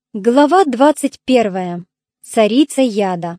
Глава 21. Царица яда.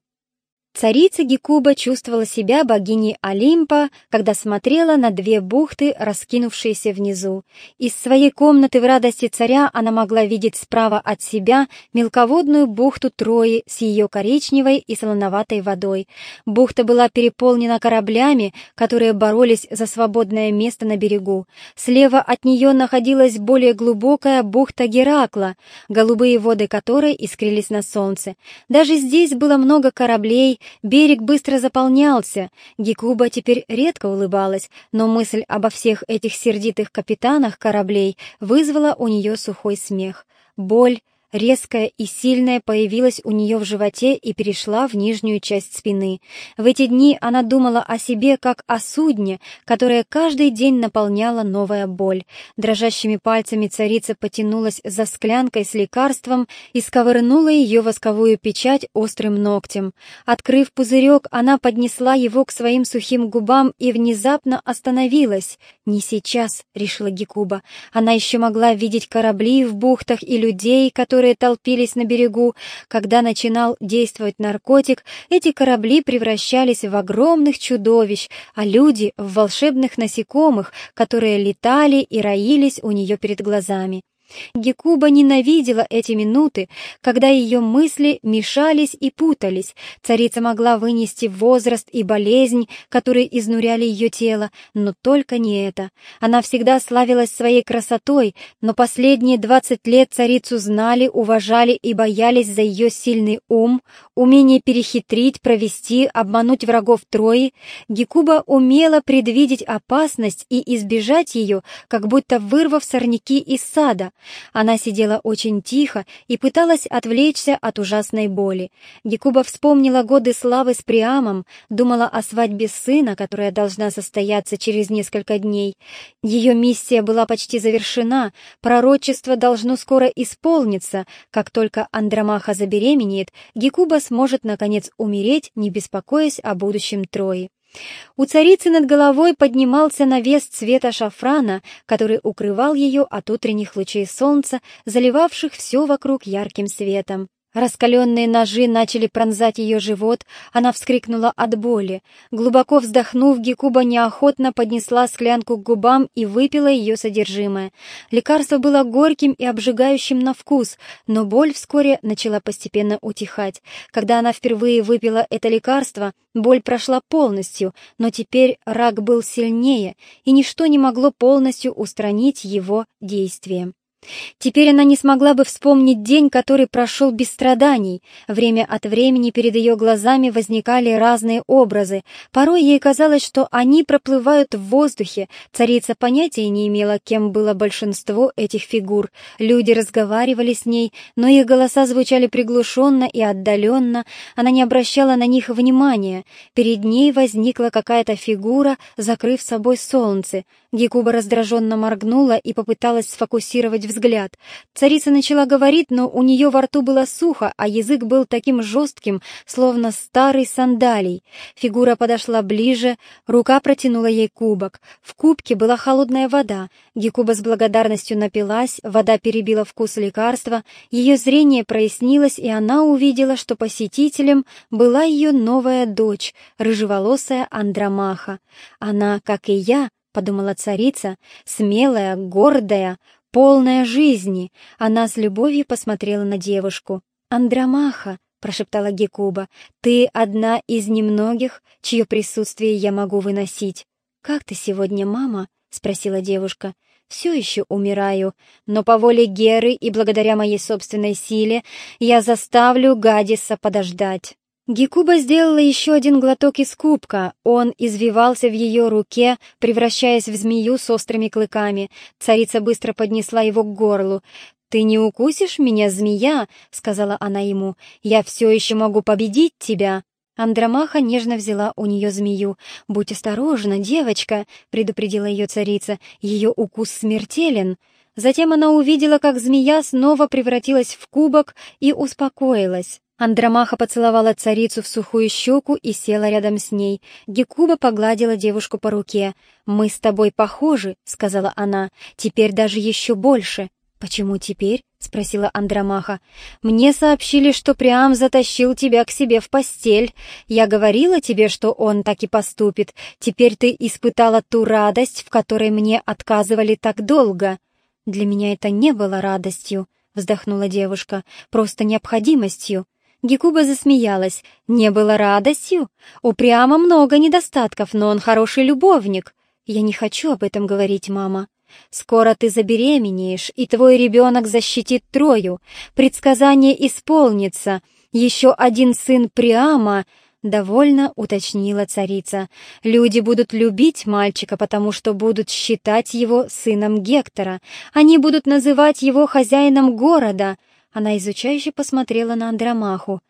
Царица Гекуба чувствовала себя богиней Олимпа, когда смотрела на две бухты, раскинувшиеся внизу. Из своей комнаты в радости царя она могла видеть справа от себя мелководную бухту Трои с ее коричневой и солоноватой водой. Бухта была переполнена кораблями, которые боролись за свободное место на берегу. Слева от нее находилась более глубокая бухта Геракла, голубые воды которой искрились на солнце. Даже здесь было много кораблей. Берег быстро заполнялся. Гекуба теперь редко улыбалась, но мысль обо всех этих сердитых капитанах кораблей вызвала у нее сухой смех. Боль, резкая и сильная, появилась у нее в животе и перешла в нижнюю часть спины. В эти дни она думала о себе как о судне, которое каждый день наполняла новая боль. Дрожащими пальцами царица потянулась за склянкой с лекарством и сковырнула ее восковую печать острым ногтем. Открыв пузырек, она поднесла его к своим сухим губам и внезапно остановилась. «Не сейчас», — решила Гекуба. Она еще могла видеть корабли в бухтах и людей, которые толпились на берегу. Когда начинал действовать наркотик, эти корабли превращались в огромных чудовищ, а люди — в волшебных насекомых, которые летали и роились у нее перед глазами. Гекуба ненавидела эти минуты, когда ее мысли мешались и путались. Царица могла вынести возраст и болезнь, которые изнуряли ее тело, но только не это. Она всегда славилась своей красотой, но последние 20 лет царицу знали, уважали и боялись за ее сильный ум, умение перехитрить, провести, обмануть врагов Трои. Гекуба умела предвидеть опасность и избежать ее, как будто вырвав сорняки из сада. Она сидела очень тихо и пыталась отвлечься от ужасной боли. Гекуба вспомнила годы славы с Приамом, думала о свадьбе сына, которая должна состояться через несколько дней. Ее миссия была почти завершена, пророчество должно скоро исполниться. Как только Андромаха забеременеет, Гекуба сможет, наконец, умереть, не беспокоясь о будущем Трои. У царицы над головой поднимался навес цвета шафрана, который укрывал ее от утренних лучей солнца, заливавших все вокруг ярким светом. Раскаленные ножи начали пронзать ее живот, она вскрикнула от боли. Глубоко вздохнув, Гекуба неохотно поднесла склянку к губам и выпила ее содержимое. Лекарство было горьким и обжигающим на вкус, но боль вскоре начала постепенно утихать. Когда она впервые выпила это лекарство, боль прошла полностью, но теперь рак был сильнее, и ничто не могло полностью устранить его действие. Теперь она не смогла бы вспомнить день, который прошел без страданий. Время от времени перед ее глазами возникали разные образы. Порой ей казалось, что они проплывают в воздухе. Царица понятия не имела, кем было большинство этих фигур. Люди разговаривали с ней, но их голоса звучали приглушенно и отдаленно. Она не обращала на них внимания. Перед ней возникла какая-то фигура, закрыв собой солнце. Гекуба раздраженно моргнула и попыталась сфокусировать взгляд. Царица начала говорить, но у нее во рту было сухо, а язык был таким жестким, словно старый сандалий. Фигура подошла ближе, рука протянула ей кубок. В кубке была холодная вода. Гекуба с благодарностью напилась, вода перебила вкус лекарства, ее зрение прояснилось, и она увидела, что посетителем была ее новая дочь, рыжеволосая Андромаха. Она, как и я, — подумала царица, — смелая, гордая, полная жизни. Она с любовью посмотрела на девушку. «Андромаха», — прошептала Гекуба, — «ты одна из немногих, чье присутствие я могу выносить». «Как ты сегодня, мама?» — спросила девушка. «Все еще умираю, но по воле Геры и благодаря моей собственной силе я заставлю Гадиса подождать». Гекуба сделала еще один глоток из кубка. Он извивался в ее руке, превращаясь в змею с острыми клыками. Царица быстро поднесла его к горлу. «Ты не укусишь меня, змея?» — сказала она ему. «Я все еще могу победить тебя». Андромаха нежно взяла у нее змею. «Будь осторожна, девочка», — предупредила ее царица. «Ее укус смертелен». Затем она увидела, как змея снова превратилась в кубок и успокоилась. Андромаха поцеловала царицу в сухую щеку и села рядом с ней. Гекуба погладила девушку по руке. «Мы с тобой похожи», — сказала она, — «теперь даже еще больше». «Почему теперь?» — спросила Андромаха. «Мне сообщили, что Приам затащил тебя к себе в постель. Я говорила тебе, что он так и поступит. Теперь ты испытала ту радость, в которой мне отказывали так долго». «Для меня это не было радостью», — вздохнула девушка, — «просто необходимостью». Гекуба засмеялась. «Не было радостью? У Приама много недостатков, но он хороший любовник». «Я не хочу об этом говорить, мама». «Скоро ты забеременеешь, и твой ребенок защитит Трою. Предсказание исполнится. Еще один сын Приама...» — довольно уточнила царица. «Люди будут любить мальчика, потому что будут считать его сыном Гектора. Они будут называть его хозяином города». Она изучающе посмотрела на Андромаху.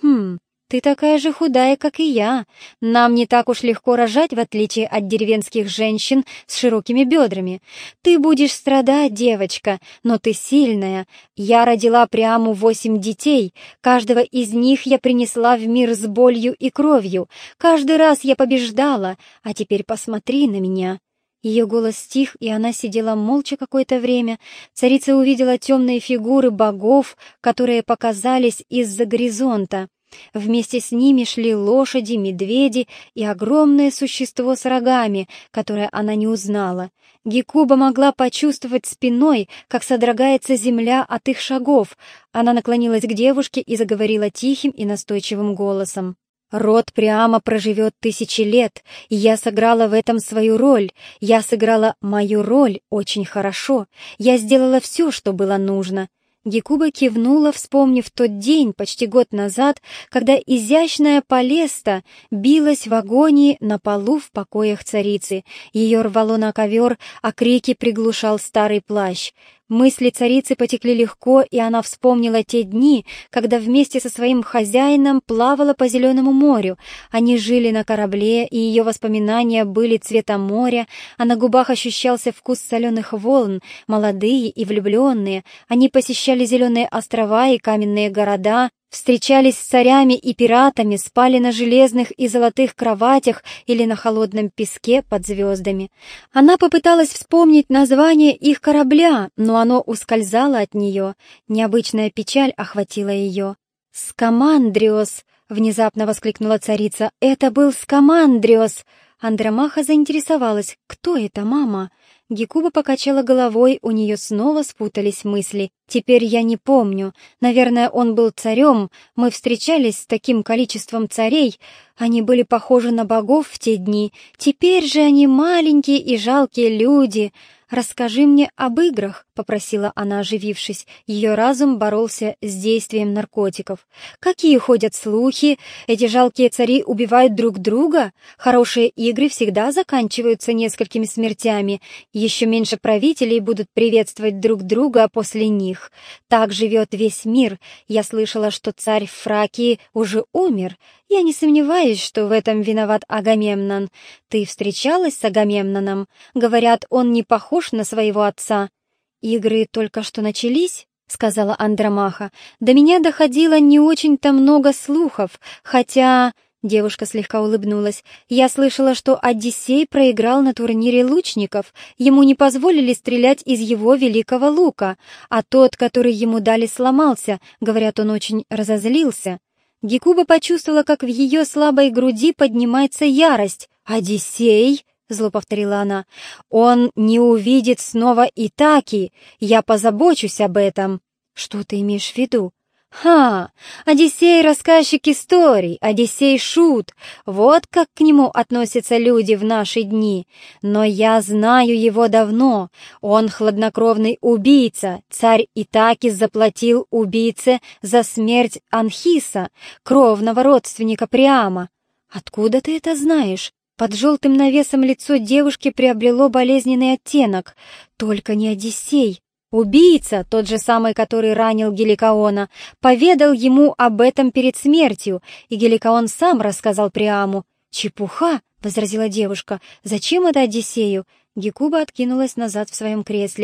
Ты такая же худая, как и я. Нам не так уж легко рожать, в отличие от деревенских женщин с широкими бедрами. Ты будешь страдать, девочка, но ты сильная. Я родила Приаму 8 детей. Каждого из них я принесла в мир с болью и кровью. Каждый раз я побеждала, а теперь посмотри на меня». Ее голос стих, и она сидела молча какое-то время. Царица увидела темные фигуры богов, которые показались из-за горизонта. Вместе с ними шли лошади, медведи и огромное существо с рогами, которое она не узнала. Гекуба могла почувствовать спиной, как содрогается земля от их шагов. Она наклонилась к девушке и заговорила тихим и настойчивым голосом. «Род Приама проживет 1000 лет, и я сыграла в этом свою роль. Я сыграла мою роль очень хорошо. Я сделала все, что было нужно». Гекуба кивнула, вспомнив тот день, почти год назад, когда изящная Палеста билась в агонии на полу в покоях царицы. Ее рвало на ковер, а крики приглушал старый плащ. Мысли царицы потекли легко, и она вспомнила те дни, когда вместе со своим хозяином плавала по Зеленому морю. Они жили на корабле, и ее воспоминания были цвета моря, а на губах ощущался вкус соленых волн. Молодые и влюбленные, они посещали зеленые острова и каменные города, встречались с царями и пиратами, спали на железных и золотых кроватях или на холодном песке под звездами. Она попыталась вспомнить название их корабля, но оно ускользало от нее. Необычная печаль охватила ее. «Скамандриос!» — внезапно воскликнула царица. «Это был Скамандриос!» Андромаха заинтересовалась. «Кто это, мама?» Гекуба покачала головой, у нее снова спутались мысли. «Теперь я не помню. Наверное, он был царем. Мы встречались с таким количеством царей. Они были похожи на богов в те дни. Теперь же они маленькие и жалкие люди. Расскажи мне об играх», — попросила она, оживившись. Ее разум боролся с действием наркотиков. «Какие ходят слухи? Эти жалкие цари убивают друг друга? Хорошие игры всегда заканчиваются несколькими смертями. Еще меньше правителей будут приветствовать друг друга после них. Так живет весь мир. Я слышала, что царь Фракии уже умер. Я не сомневаюсь, что в этом виноват Агамемнон. Ты встречалась с Агамемноном? Говорят, он не похож на своего отца». «Игры только что начались?» — сказала Андромаха. «До меня доходило не очень-то много слухов, хотя...» Девушка слегка улыбнулась. «Я слышала, что Одиссей проиграл на турнире лучников. Ему не позволили стрелять из его великого лука, а тот, который ему дали, сломался. Говорят, он очень разозлился». Гекуба почувствовала, как в ее слабой груди поднимается ярость. «Одиссей?» — зло повторила она. «Он не увидит снова Итаки. Я позабочусь об этом». «Что ты имеешь в виду?» «Ха! Одиссей — рассказчик историй, Одиссей — шут. Вот как к нему относятся люди в наши дни. Но я знаю его давно. Он хладнокровный убийца. Царь Итаки заплатил убийце за смерть Анхиса, кровного родственника Приама». «Откуда ты это знаешь?» Под желтым навесом лицо девушки приобрело болезненный оттенок. «Только не Одиссей». Убийца, тот же самый, который ранил Геликоона, поведал ему об этом перед смертью, и Геликоон сам рассказал Приаму. «Чепуха!» — возразила девушка. «Зачем это Одиссею?» Гекуба откинулась назад в своем кресле.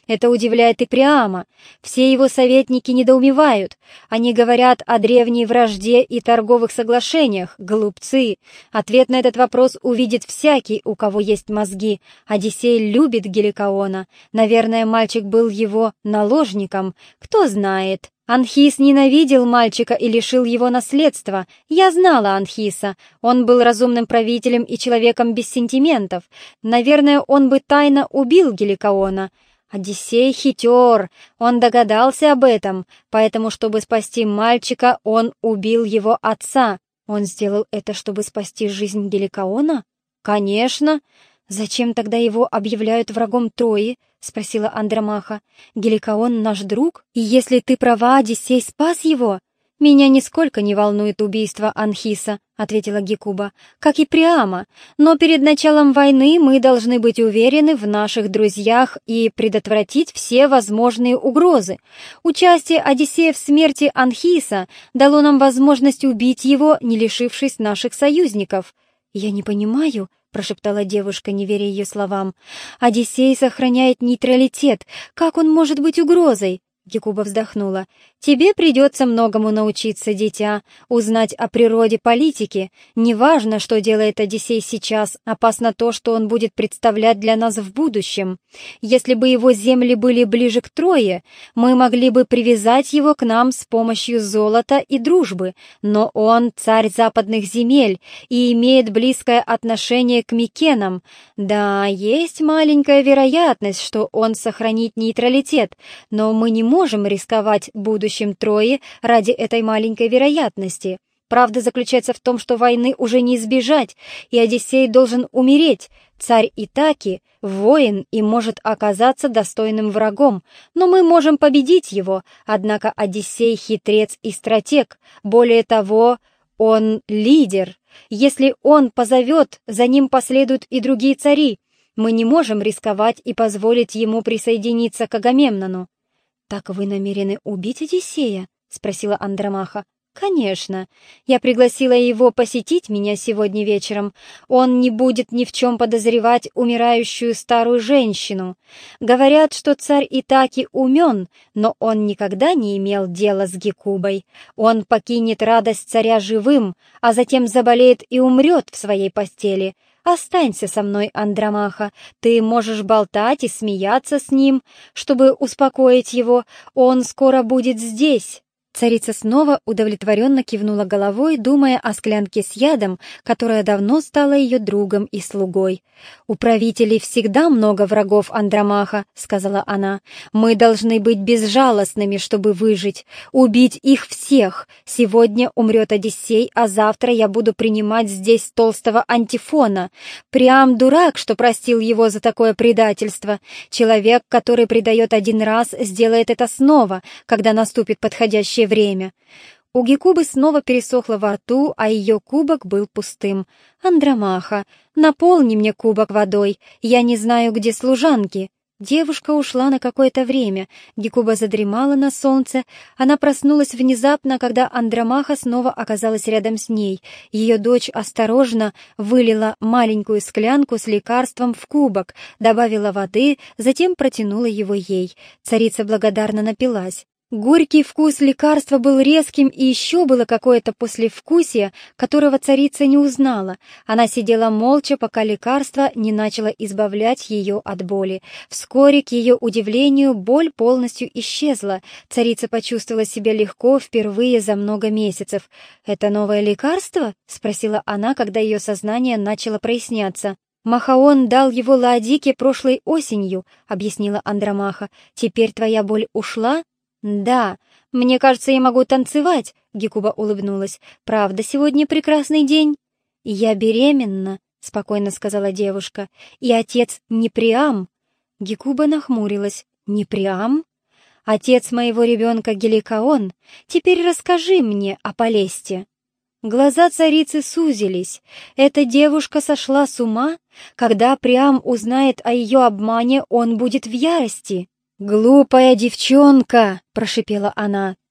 Это удивляет и Приама. Все его советники недоумевают. Они говорят о древней вражде и торговых соглашениях. Глупцы. Ответ на этот вопрос увидит всякий, у кого есть мозги. Одиссей любит Геликоона. Наверное, мальчик был его наложником. Кто знает. Анхис ненавидел мальчика и лишил его наследства. Я знала Анхиса. Он был разумным правителем и человеком без сентиментов. Наверное, он бы тайно убил Геликоона. Одиссей хитер. Он догадался об этом, поэтому, чтобы спасти мальчика, он убил его отца. Он сделал это, чтобы спасти жизнь Геликоона? Конечно. «Зачем тогда его объявляют врагом Трои?» — спросила Андромаха. «Геликоон наш друг, и если ты права, Одиссей спас его?» «Меня нисколько не волнует убийство Анхиса», — ответила Гекуба, — «как и Приама. Но перед началом войны мы должны быть уверены в наших друзьях и предотвратить все возможные угрозы. Участие Одиссея в смерти Анхиса дало нам возможность убить его, не лишившись наших союзников». «Я не понимаю», — прошептала девушка, не веря ее словам. «Одиссей сохраняет нейтралитет. Как он может быть угрозой?» Гекуба вздохнула. «Тебе придется многому научиться, дитя, узнать о природе политики. Неважно, что делает Одиссей сейчас, опасно то, что он будет представлять для нас в будущем. Если бы его земли были ближе к Трое, мы могли бы привязать его к нам с помощью золота и дружбы, но он царь западных земель и имеет близкое отношение к Микенам. Да, есть маленькая вероятность, что он сохранит нейтралитет, но мы не можем рисковать будущим Трои ради этой маленькой вероятности. Правда заключается в том, что войны уже не избежать, и Одиссей должен умереть. Царь Итаки — воин и может оказаться достойным врагом, но мы можем победить его, однако Одиссей — хитрец и стратег. Более того, он лидер. Если он позовет, за ним последуют и другие цари. Мы не можем рисковать и позволить ему присоединиться к Агамемнону». «Так вы намерены убить Одиссея?» — спросила Андромаха. «Конечно. Я пригласила его посетить меня сегодня вечером. Он не будет ни в чем подозревать умирающую старую женщину. Говорят, что царь Итаки умен, но он никогда не имел дела с Гекубой. Он покинет радость царя живым, а затем заболеет и умрет в своей постели. Останься со мной, Андромаха. Ты можешь болтать и смеяться с ним, чтобы успокоить его. Он скоро будет здесь». Царица снова удовлетворенно кивнула головой, думая о склянке с ядом, которая давно стала ее другом и слугой. «У правителей всегда много врагов, Андромаха», — сказала она. «Мы должны быть безжалостными, чтобы выжить, убить их всех. Сегодня умрет Одиссей, а завтра я буду принимать здесь толстого Антифона. Приам дурак, что простил его за такое предательство. Человек, который предает один раз, сделает это снова, когда наступит подходящее время». У Гекубы снова пересохло во рту, а ее кубок был пустым. «Андромаха, наполни мне кубок водой, я не знаю, где служанки». Девушка ушла на какое-то время. Гекуба задремала на солнце. Она проснулась внезапно, когда Андромаха снова оказалась рядом с ней. Ее дочь осторожно вылила маленькую склянку с лекарством в кубок, добавила воды, затем протянула его ей. Царица благодарно напилась. Горький вкус лекарства был резким, и еще было какое-то послевкусие, которого царица не узнала. Она сидела молча, пока лекарство не начало избавлять ее от боли. Вскоре, к ее удивлению, боль полностью исчезла. Царица почувствовала себя легко впервые за много месяцев. «Это новое лекарство?» — спросила она, когда ее сознание начало проясняться. «Махаон дал его Лаодике прошлой осенью», — объяснила Андромаха. «Теперь твоя боль ушла?» «Да, мне кажется, я могу танцевать», — Гекуба улыбнулась. «Правда, сегодня прекрасный день?» «Я беременна», — спокойно сказала девушка. «И отец не Приам». Гекуба нахмурилась. «Не Приам? Отец моего ребенка Геликоон. Теперь расскажи мне о Полесте». Глаза царицы сузились. Эта девушка сошла с ума? Когда Приам узнает о ее обмане, он будет в ярости. «Глупая девчонка!» — прошипела она.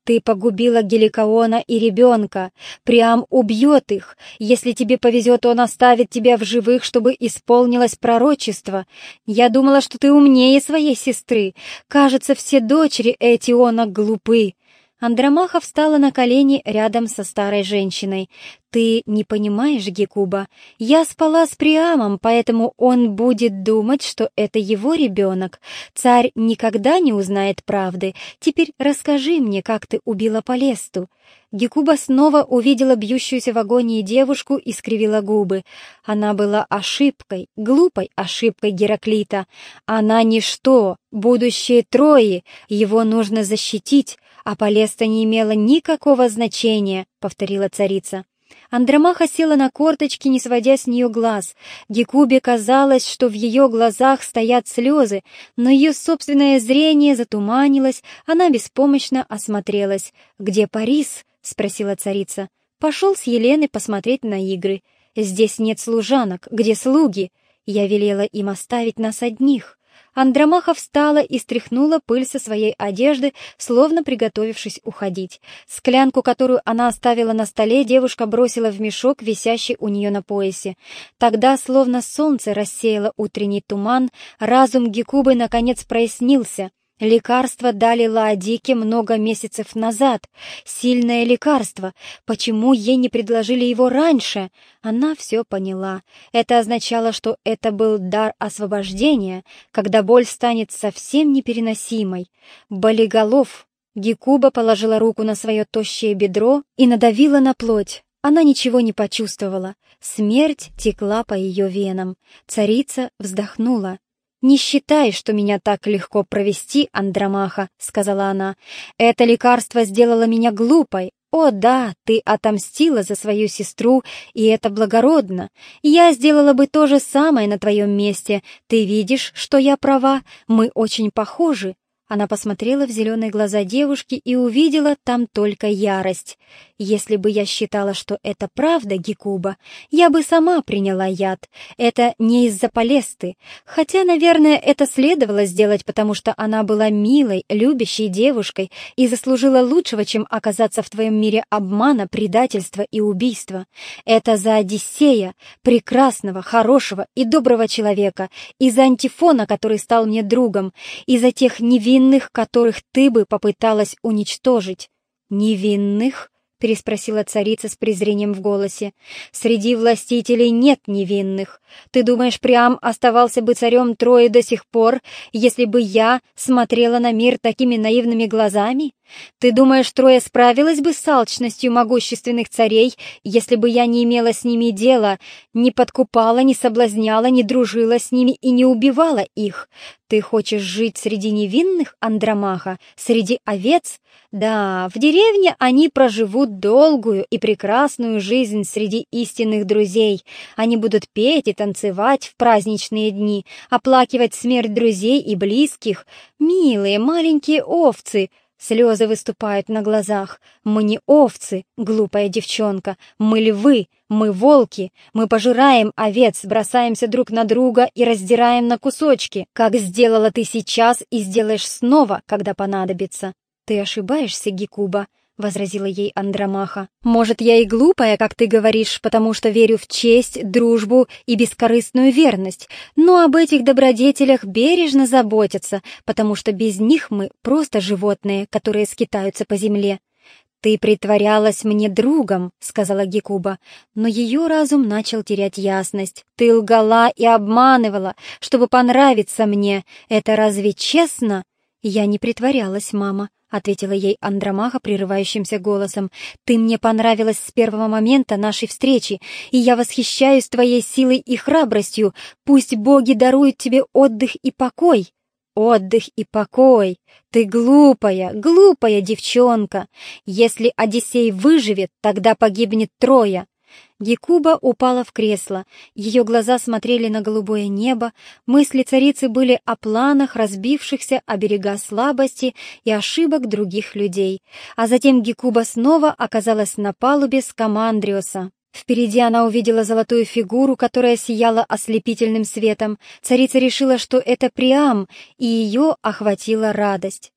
Ты погубила Геликоона и ребенка. Приам убьет их. Если тебе повезет, он оставит тебя в живых, чтобы исполнилось пророчество. Я думала, что ты умнее своей сестры. Кажется, все дочери Этиона глупы». Андромаха встала на колени рядом со старой женщиной. «Ты не понимаешь, Гекуба, я спала с Приамом, поэтому он будет думать, что это его ребенок. Царь никогда не узнает правды. Теперь расскажи мне, как ты убила Полесту». Гекуба снова увидела бьющуюся в агонии девушку и скривила губы. Она была ошибкой, глупой ошибкой Гераклита. Она ничто, будущее Трои, его нужно защитить, а Полеста не имела никакого значения, повторила царица. Андромаха села на корточки, не сводя с нее глаз. Гекубе казалось, что в ее глазах стоят слезы, но ее собственное зрение затуманилось, она беспомощно осмотрелась. «Где Парис?» — спросила царица. «Пошел с Еленой посмотреть на игры. Здесь нет служанок, где слуги? Я велела им оставить нас одних». Андромаха встала и стряхнула пыль со своей одежды, словно приготовившись уходить. Склянку, которую она оставила на столе, девушка бросила в мешок, висящий у нее на поясе. Тогда, словно солнце рассеяло утренний туман, разум Гекубы наконец прояснился. Лекарство дали Лаодике много месяцев назад. Сильное лекарство. Почему ей не предложили его раньше? Она все поняла. Это означало, что это был дар освобождения, когда боль станет совсем непереносимой. Болиголов. Гекуба положила руку на свое тощее бедро и надавила на плоть. Она ничего не почувствовала. Смерть текла по ее венам. Царица вздохнула. «Не считай, что меня так легко провести, Андромаха», — сказала она. «Это лекарство сделало меня глупой. О да, ты отомстила за свою сестру, и это благородно. Я сделала бы то же самое на твоем месте. Ты видишь, что я права? Мы очень похожи». Она посмотрела в зеленые глаза девушки и увидела там только ярость. «Если бы я считала, что это правда, Гекуба, я бы сама приняла яд. Это не из-за Полесты. Хотя, наверное, это следовало сделать, потому что она была милой, любящей девушкой и заслужила лучшего, чем оказаться в твоем мире обмана, предательства и убийства. Это за Одиссея, прекрасного, хорошего и доброго человека, и за Антифона, который стал мне другом, и за тех невинных, которых ты бы попыталась уничтожить». «Невинных?» — переспросила царица с презрением в голосе. «Среди властителей нет невинных. Ты думаешь, Приам оставался бы царем Трои до сих пор, если бы я смотрела на мир такими наивными глазами? Ты думаешь, Троя справилась бы с алчностью могущественных царей, если бы я не имела с ними дела, не подкупала, не соблазняла, не дружила с ними и не убивала их? Ты хочешь жить среди невинных, Андромаха, среди овец? Да, в деревне они проживут долгую и прекрасную жизнь среди истинных друзей. Они будут петь и танцевать в праздничные дни, оплакивать смерть друзей и близких. Милые маленькие овцы!» Слезы выступают на глазах. «Мы не овцы, глупая девчонка, мы львы, мы волки, мы пожираем овец, бросаемся друг на друга и раздираем на кусочки, как сделала ты сейчас и сделаешь снова, когда понадобится». «Ты ошибаешься, Гекуба», — возразила ей Андромаха. «Может, я и глупая, как ты говоришь, потому что верю в честь, дружбу и бескорыстную верность, но об этих добродетелях бережно заботятся, потому что без них мы просто животные, которые скитаются по земле». «Ты притворялась мне другом», — сказала Гекуба, но ее разум начал терять ясность. «Ты лгала и обманывала, чтобы понравиться мне. Это разве честно?» «Я не притворялась, мама», — ответила ей Андромаха прерывающимся голосом. «Ты мне понравилась с первого момента нашей встречи, и я восхищаюсь твоей силой и храбростью. Пусть боги даруют тебе отдых и покой». «Отдых и покой! Ты глупая, глупая девчонка! Если Одиссей выживет, тогда погибнет Троя». Гекуба упала в кресло, ее глаза смотрели на голубое небо, мысли царицы были о планах, разбившихся о берега слабости и ошибок других людей. А затем Гекуба снова оказалась на палубе Скамандриоса. Впереди она увидела золотую фигуру, которая сияла ослепительным светом. Царица решила, что это Приам, и ее охватила радость.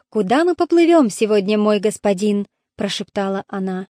«Куда мы поплывем сегодня, мой господин?» — прошептала она.